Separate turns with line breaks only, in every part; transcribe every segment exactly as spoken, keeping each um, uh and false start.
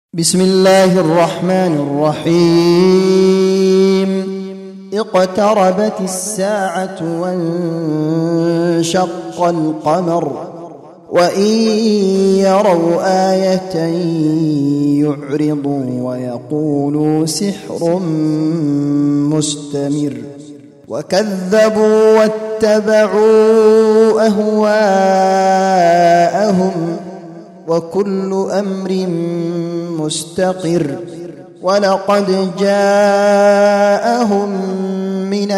بسم الله الرحمن الرحيم اقتربت الساعة وانشق القمر وإن يروا آية يعرضوا ويقولوا سحر مستمر وكذبوا واتبعوا أهواءهم وكل أمر مستقر ولقد جاءهم من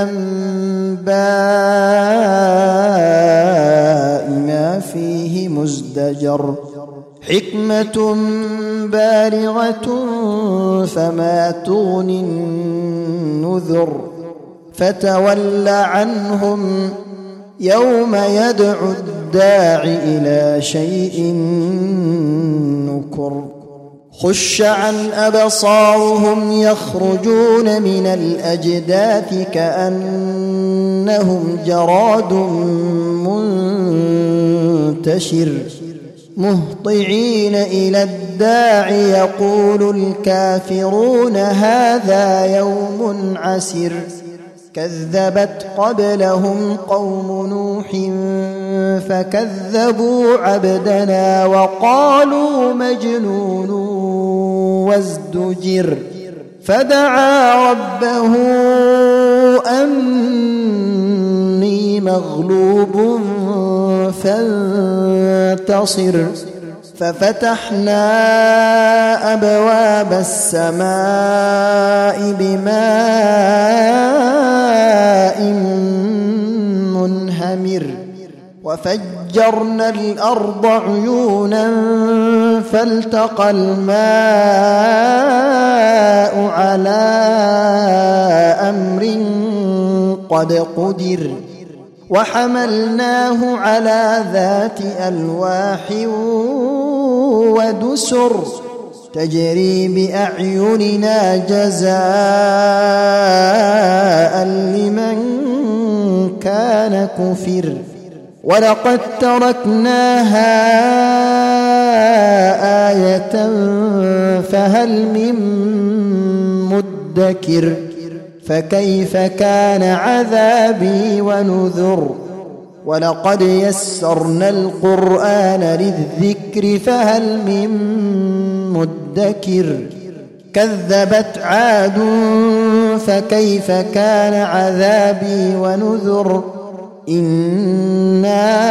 الأنباء ما فيه مزدجر حكمة بالغة فما تغني النذر فتول عنهم يوم يدعو الداع إلى شيء نكر خش عن أبصارهم يخرجون من الأجداث كأنهم جراد منتشر مهطعين إلى الداع يقول الكافرون هذا يوم عسر كذبت قبلهم قوم نوح فكذبوا عبدنا وقالوا مجنون وازدجر فدعا ربه أني مغلوب فانتصر ففتحنا أبواب السماء بماء منهمر وفجرنا الأرض عيونا فالتقى الماء على أمر قد قدر وحملناه على ذات ألواح ودسر تجري بأعيننا جزاء لمن كان كفر ولقد تركناها آية فهل من مدكر فكيف كان عذابي ونذر ولقد يسرنا القرآن للذكر فهل من مدكر كذبت عاد فكيف كان عذابي ونذر إنا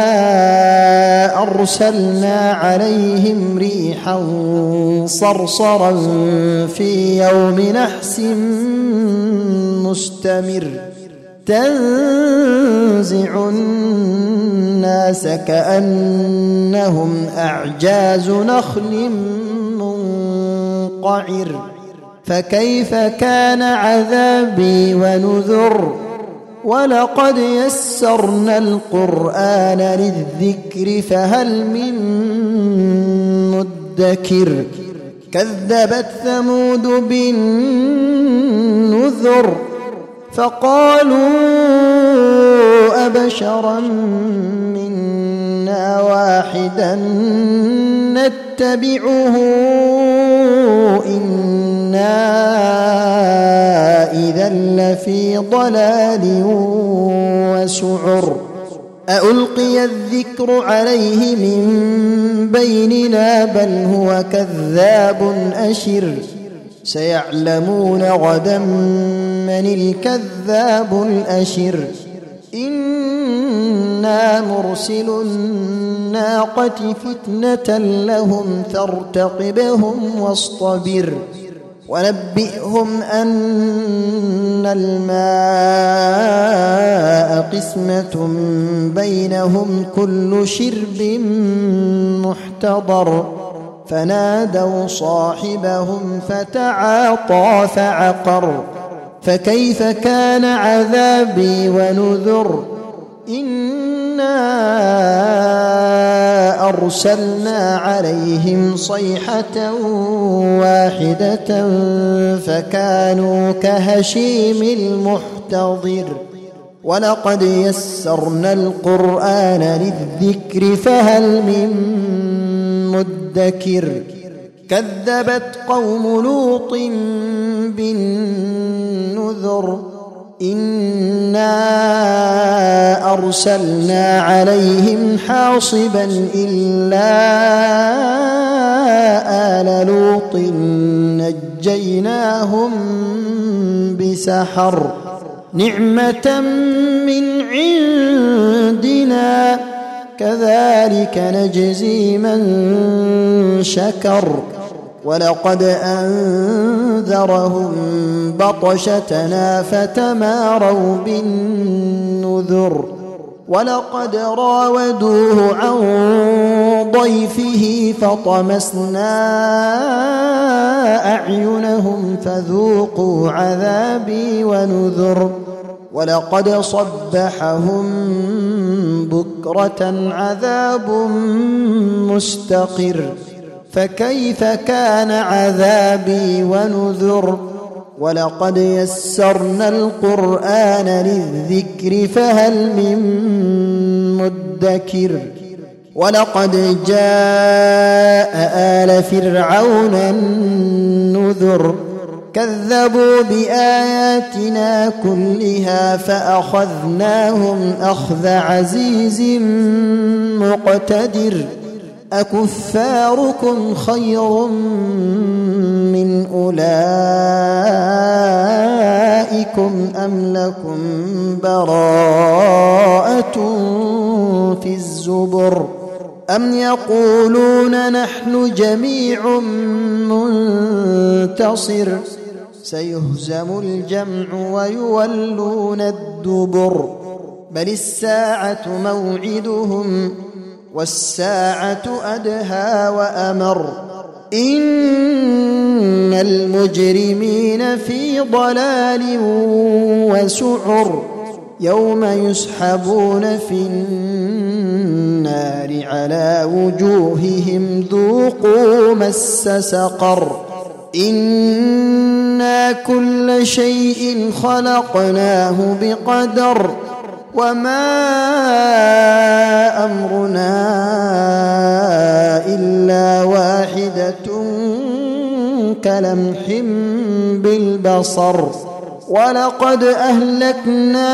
أرسلنا عليهم ريحا صرصرا في يوم نحس مستمر تنزع الناس كأنهم أعجاز نخل منقعر فكيف كان عذابي ونذر ولقد يسرنا القرآن للذكر فهل من مدكر كذبت ثمود بالنذر فقالوا أبشرا منا واحدا نتبعه إنا إذا لفي ضلال وسعر أألقي الذكر عليه من بيننا بل هو كذاب أشر سيعلمون غدا من الكذاب الأشر إنا مرسل الناقة فتنة لهم فارتقبهم واصطبر ونبئهم أن الماء قسمة بينهم كل شرب محتضر فنادوا صاحبهم فتعاطى فعقر فكيف كان عذابي ونذر إنا أرسلنا عليهم صيحة واحدة فكانوا كهشيم المحتضر ولقد يسرنا القرآن للذكر فهل من مدكر كذبت قوم لوط بالنذر إنا أرسلنا عليهم حاصبا إلا آل لوط نجيناهم بسحر نعمة من عندنا كذلك نجزي من شكر ولقد أنذرهم بطشتنا فتماروا بالنذر ولقد راودوه عن ضيفه فطمسنا أعينهم فذوقوا عذابي ونذر ولقد صبحهم بكرة عذاب مستقر فكيف كان عذابي ونذر ولقد يسرنا القرآن للذكر فهل من مدكر ولقد جاء آل فرعون النذر كذبوا بآياتنا كلها فأخذناهم أخذ عزيز مقتدر أكفاركم خير من أولئكم أم لكم براءة في الزبر أم يقولون نحن جميع منتصر سيهزم الجمع ويولون الدبر بل الساعة موعدهم والساعة أدهى وأمر إن المجرمين في ضلال وسعر يوم يسحبون في النار على وجوههم ذوقوا مس سقر إنا كل شيء خلقناه بقدر وما أمرنا إلا واحدة كلمح بالبصر ولقد أهلكنا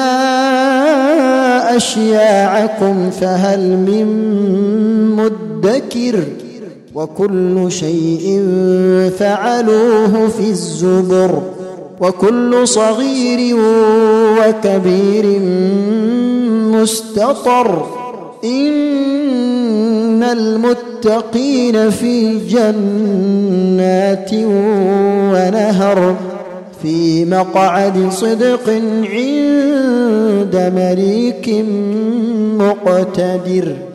أشياعكم فهل من مدكر وكل شيء فعلوه في الزبر وكل صغير وكبير مستطر إن المتقين في جنات ونهر في مقعد صدق عند مليك مقتدر.